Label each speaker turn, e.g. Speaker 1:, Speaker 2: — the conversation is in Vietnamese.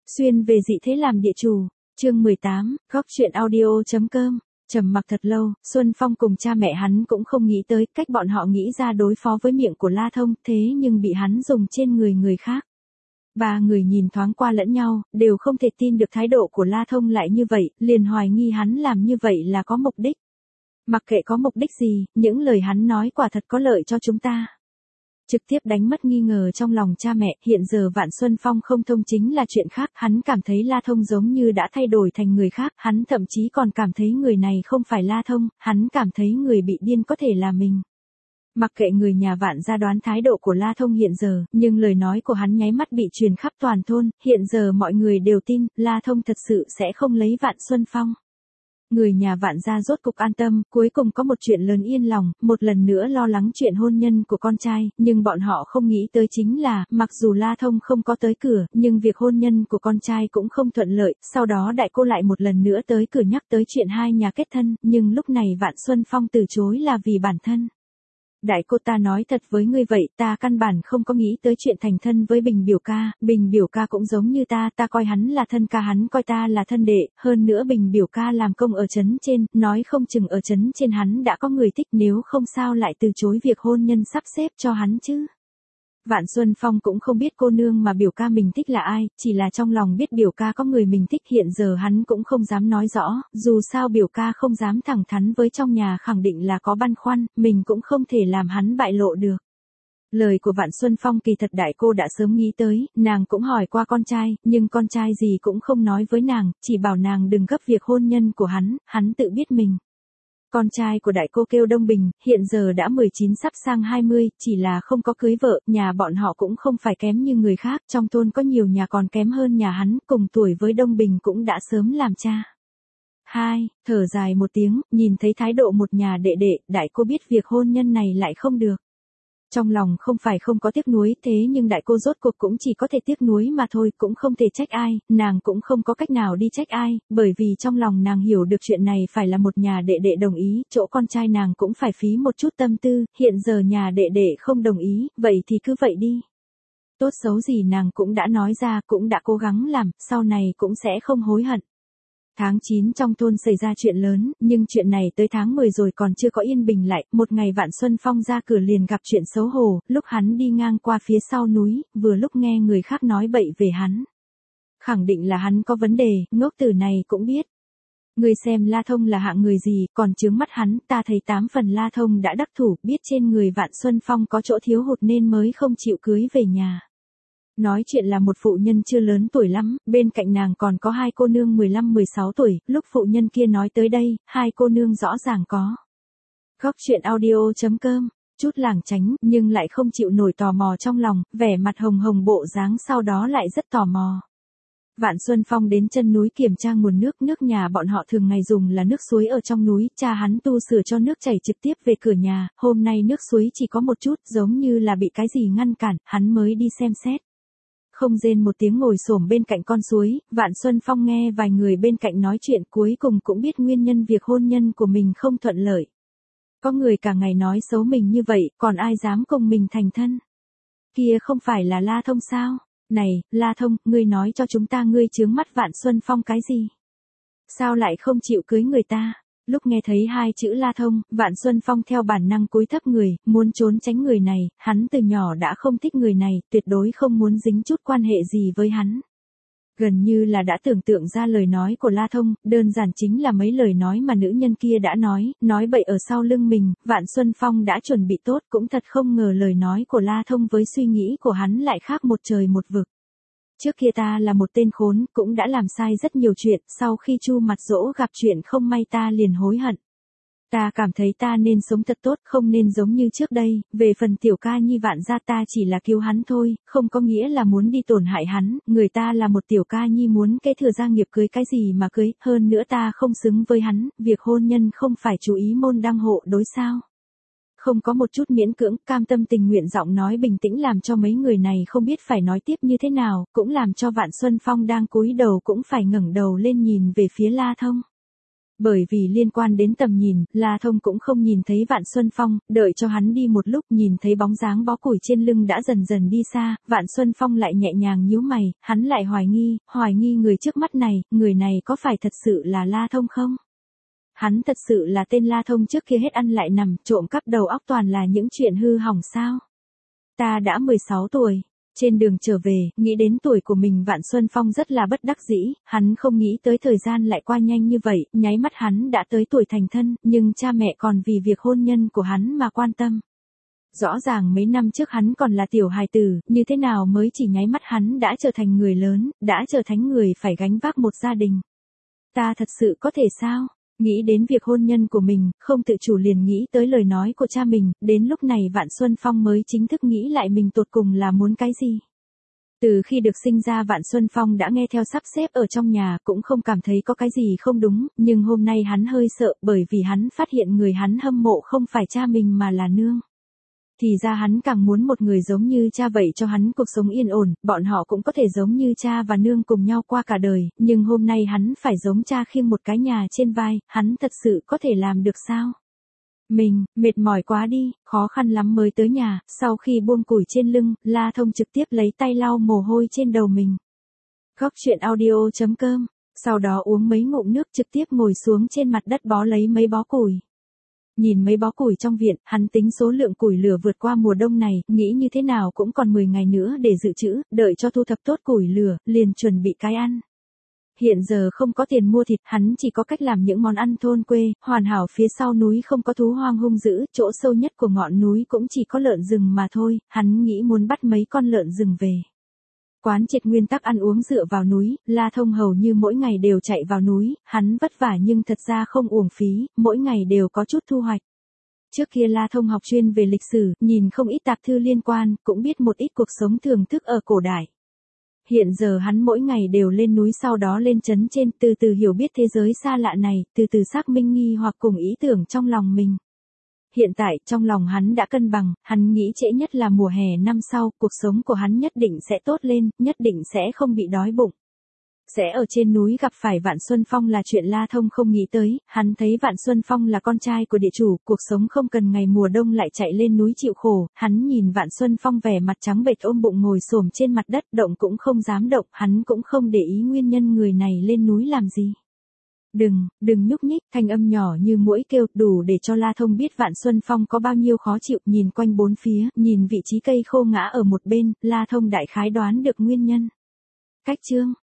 Speaker 1: Xuyên về dị thế làm địa chủ, chương 18, góc chuyện audio.com. Trầm mặc thật lâu, Xuân Phong cùng cha mẹ hắn cũng không nghĩ tới cách bọn họ nghĩ ra đối phó với miệng của La Thông, thế nhưng bị hắn dùng trên người khác. Ba người nhìn thoáng qua lẫn nhau, đều không thể tin được thái độ của La Thông lại như vậy, liền hoài nghi hắn làm như vậy là có mục đích. Mặc kệ có mục đích gì, những lời hắn nói quả thật có lợi cho chúng ta. Trực tiếp đánh mất nghi ngờ trong lòng cha mẹ, hiện giờ Vạn Xuân Phong không thông chính là chuyện khác, hắn cảm thấy La Thông giống như đã thay đổi thành người khác, hắn thậm chí còn cảm thấy người này không phải La Thông, hắn cảm thấy người bị điên có thể là mình. Mặc kệ người nhà Vạn gia đoán thái độ của La Thông hiện giờ, nhưng lời nói của hắn nháy mắt bị truyền khắp toàn thôn, hiện giờ mọi người đều tin, La Thông thật sự sẽ không lấy Vạn Xuân Phong. Người nhà Vạn gia rốt cục an tâm, cuối cùng có một chuyện lớn yên lòng, một lần nữa lo lắng chuyện hôn nhân của con trai, nhưng bọn họ không nghĩ tới chính là, mặc dù La Thông không có tới cửa, nhưng việc hôn nhân của con trai cũng không thuận lợi, sau đó đại cô lại một lần nữa tới cửa nhắc tới chuyện hai nhà kết thân, nhưng lúc này Vạn Xuân Phong từ chối là vì bản thân. Đại cô, ta nói thật với ngươi vậy, ta căn bản không có nghĩ tới chuyện thành thân với Bình biểu ca cũng giống như ta coi hắn là thân ca, hắn coi ta là thân đệ, hơn nữa Bình biểu ca làm công ở trấn trên, nói không chừng ở trấn trên hắn đã có người thích, nếu không sao lại từ chối việc hôn nhân sắp xếp cho hắn chứ. Vạn Xuân Phong cũng không biết cô nương mà biểu ca mình thích là ai, chỉ là trong lòng biết biểu ca có người mình thích, hiện giờ hắn cũng không dám nói rõ, dù sao biểu ca không dám thẳng thắn với trong nhà, khẳng định là có băn khoăn, mình cũng không thể làm hắn bại lộ được. Lời của Vạn Xuân Phong kỳ thật đại cô đã sớm nghĩ tới, nàng cũng hỏi qua con trai, nhưng con trai gì cũng không nói với nàng, chỉ bảo nàng đừng gấp việc hôn nhân của hắn tự biết mình. Con trai của đại cô kêu Đông Bình, hiện giờ đã 19 sắp sang 20, chỉ là không có cưới vợ, nhà bọn họ cũng không phải kém như người khác, trong thôn có nhiều nhà còn kém hơn nhà hắn, cùng tuổi với Đông Bình cũng đã sớm làm cha. Thở dài một tiếng, nhìn thấy thái độ một nhà đệ đệ, đại cô biết việc hôn nhân này lại không được. Trong lòng không phải không có tiếc nuối, thế nhưng đại cô rốt cuộc cũng chỉ có thể tiếc nuối mà thôi, cũng không thể trách ai, nàng cũng không có cách nào đi trách ai, bởi vì trong lòng nàng hiểu được chuyện này phải là một nhà đệ đệ đồng ý, chỗ con trai nàng cũng phải phí một chút tâm tư, hiện giờ nhà đệ đệ không đồng ý, vậy thì cứ vậy đi. Tốt xấu gì nàng cũng đã nói ra, cũng đã cố gắng làm, sau này cũng sẽ không hối hận. Tháng 9 trong thôn xảy ra chuyện lớn, nhưng chuyện này tới tháng 10 rồi còn chưa có yên bình lại, một ngày Vạn Xuân Phong ra cửa liền gặp chuyện xấu hổ, lúc hắn đi ngang qua phía sau núi, vừa lúc nghe người khác nói bậy về hắn. Khẳng định là hắn có vấn đề, ngốc tử này cũng biết. Người xem La Thông là hạng người gì, còn chướng mắt hắn, ta thấy 8 phần La Thông đã đắc thủ, biết trên người Vạn Xuân Phong có chỗ thiếu hụt nên mới không chịu cưới về nhà. Nói chuyện là một phụ nhân chưa lớn tuổi lắm, bên cạnh nàng còn có hai cô nương 15-16 tuổi, lúc phụ nhân kia nói tới đây, hai cô nương rõ ràng có. Góc chuyện audio.com, chút lảng tránh, nhưng lại không chịu nổi tò mò trong lòng, vẻ mặt hồng hồng bộ dáng sau đó lại rất tò mò. Vạn Xuân Phong đến chân núi kiểm tra nguồn nước nhà bọn họ thường ngày dùng là nước suối ở trong núi, cha hắn tu sửa cho nước chảy trực tiếp về cửa nhà, hôm nay nước suối chỉ có một chút, giống như là bị cái gì ngăn cản, hắn mới đi xem xét. Không rên một tiếng ngồi xổm bên cạnh con suối, Vạn Xuân Phong nghe vài người bên cạnh nói chuyện, cuối cùng cũng biết nguyên nhân việc hôn nhân của mình không thuận lợi. Có người cả ngày nói xấu mình như vậy, còn ai dám cùng mình thành thân? Kia không phải là La Thông sao? Này, La Thông, ngươi nói cho chúng ta ngươi chướng mắt Vạn Xuân Phong cái gì? Sao lại không chịu cưới người ta? Lúc nghe thấy hai chữ La Thông, Vạn Xuân Phong theo bản năng cúi thấp người, muốn trốn tránh người này, hắn từ nhỏ đã không thích người này, tuyệt đối không muốn dính chút quan hệ gì với hắn. Gần như là đã tưởng tượng ra lời nói của La Thông, đơn giản chính là mấy lời nói mà nữ nhân kia đã nói bậy ở sau lưng mình, Vạn Xuân Phong đã chuẩn bị tốt, cũng thật không ngờ lời nói của La Thông với suy nghĩ của hắn lại khác một trời một vực. Trước kia ta là một tên khốn, cũng đã làm sai rất nhiều chuyện, sau khi Chu Mặt Dỗ gặp chuyện không may ta liền hối hận. Ta cảm thấy ta nên sống thật tốt, không nên giống như trước đây, về phần tiểu ca nhi Vạn gia ta chỉ là cứu hắn thôi, không có nghĩa là muốn đi tổn hại hắn, người ta là một tiểu ca nhi muốn kế thừa gia nghiệp cưới cái gì mà cưới, hơn nữa ta không xứng với hắn, việc hôn nhân không phải chú ý môn đăng hộ đối sao. Không có một chút miễn cưỡng, cam tâm tình nguyện giọng nói bình tĩnh làm cho mấy người này không biết phải nói tiếp như thế nào, cũng làm cho Vạn Xuân Phong đang cúi đầu cũng phải ngẩng đầu lên nhìn về phía La Thông. Bởi vì liên quan đến tầm nhìn, La Thông cũng không nhìn thấy Vạn Xuân Phong, đợi cho hắn đi một lúc nhìn thấy bóng dáng bó củi trên lưng đã dần dần đi xa, Vạn Xuân Phong lại nhẹ nhàng nhíu mày, hắn lại hoài nghi người trước mắt này, người này có phải thật sự là La Thông không? Hắn thật sự là tên La Thông trước kia hết ăn lại nằm, trộm cắp đầu óc toàn là những chuyện hư hỏng sao? Ta đã 16 tuổi. Trên đường trở về, nghĩ đến tuổi của mình Vạn Xuân Phong rất là bất đắc dĩ, hắn không nghĩ tới thời gian lại qua nhanh như vậy, nháy mắt hắn đã tới tuổi thành thân, nhưng cha mẹ còn vì việc hôn nhân của hắn mà quan tâm. Rõ ràng mấy năm trước hắn còn là tiểu hài tử, như thế nào mới chỉ nháy mắt hắn đã trở thành người lớn, đã trở thành người phải gánh vác một gia đình. Ta thật sự có thể sao? Nghĩ đến việc hôn nhân của mình, không tự chủ liền nghĩ tới lời nói của cha mình, đến lúc này Vạn Xuân Phong mới chính thức nghĩ lại mình tột cùng là muốn cái gì. Từ khi được sinh ra Vạn Xuân Phong đã nghe theo sắp xếp ở trong nhà cũng không cảm thấy có cái gì không đúng, nhưng hôm nay hắn hơi sợ bởi vì hắn phát hiện người hắn hâm mộ không phải cha mình mà là nương. Thì ra hắn càng muốn một người giống như cha vậy cho hắn cuộc sống yên ổn, bọn họ cũng có thể giống như cha và nương cùng nhau qua cả đời, nhưng hôm nay hắn phải giống cha khiêng một cái nhà trên vai, hắn thật sự có thể làm được sao? Mình, mệt mỏi quá đi, khó khăn lắm mới tới nhà, sau khi buông củi trên lưng, La Thông trực tiếp lấy tay lau mồ hôi trên đầu mình. Góc truyện audio.com, sau đó uống mấy ngụm nước trực tiếp ngồi xuống trên mặt đất bó lấy mấy bó củi. Nhìn mấy bó củi trong viện, hắn tính số lượng củi lửa vượt qua mùa đông này, nghĩ như thế nào cũng còn 10 ngày nữa để dự trữ, đợi cho thu thập tốt củi lửa, liền chuẩn bị cái ăn. Hiện giờ không có tiền mua thịt, hắn chỉ có cách làm những món ăn thôn quê, hoàn hảo phía sau núi không có thú hoang hung dữ, chỗ sâu nhất của ngọn núi cũng chỉ có lợn rừng mà thôi, hắn nghĩ muốn bắt mấy con lợn rừng về. Quán triệt nguyên tắc ăn uống dựa vào núi, La Thông hầu như mỗi ngày đều chạy vào núi, hắn vất vả nhưng thật ra không uổng phí, mỗi ngày đều có chút thu hoạch. Trước kia La Thông học chuyên về lịch sử, nhìn không ít tạp thư liên quan, cũng biết một ít cuộc sống thường thức ở cổ đại. Hiện giờ hắn mỗi ngày đều lên núi sau đó lên trấn trên, từ từ hiểu biết thế giới xa lạ này, từ từ xác minh nghi hoặc cùng ý tưởng trong lòng mình. Hiện tại, trong lòng hắn đã cân bằng, hắn nghĩ trễ nhất là mùa hè năm sau, cuộc sống của hắn nhất định sẽ tốt lên, nhất định sẽ không bị đói bụng. Sẽ ở trên núi gặp phải Vạn Xuân Phong là chuyện La Thông không nghĩ tới, hắn thấy Vạn Xuân Phong là con trai của địa chủ, cuộc sống không cần ngày mùa đông lại chạy lên núi chịu khổ, hắn nhìn Vạn Xuân Phong vẻ mặt trắng bệch ôm bụng ngồi xổm trên mặt đất, động cũng không dám động, hắn cũng không để ý nguyên nhân người này lên núi làm gì. Đừng nhúc nhích, thanh âm nhỏ như muỗi kêu, đủ để cho La Thông biết Vạn Xuân Phong có bao nhiêu khó chịu, nhìn quanh bốn phía, nhìn vị trí cây khô ngã ở một bên, La Thông đại khái đoán được nguyên nhân. Cách chương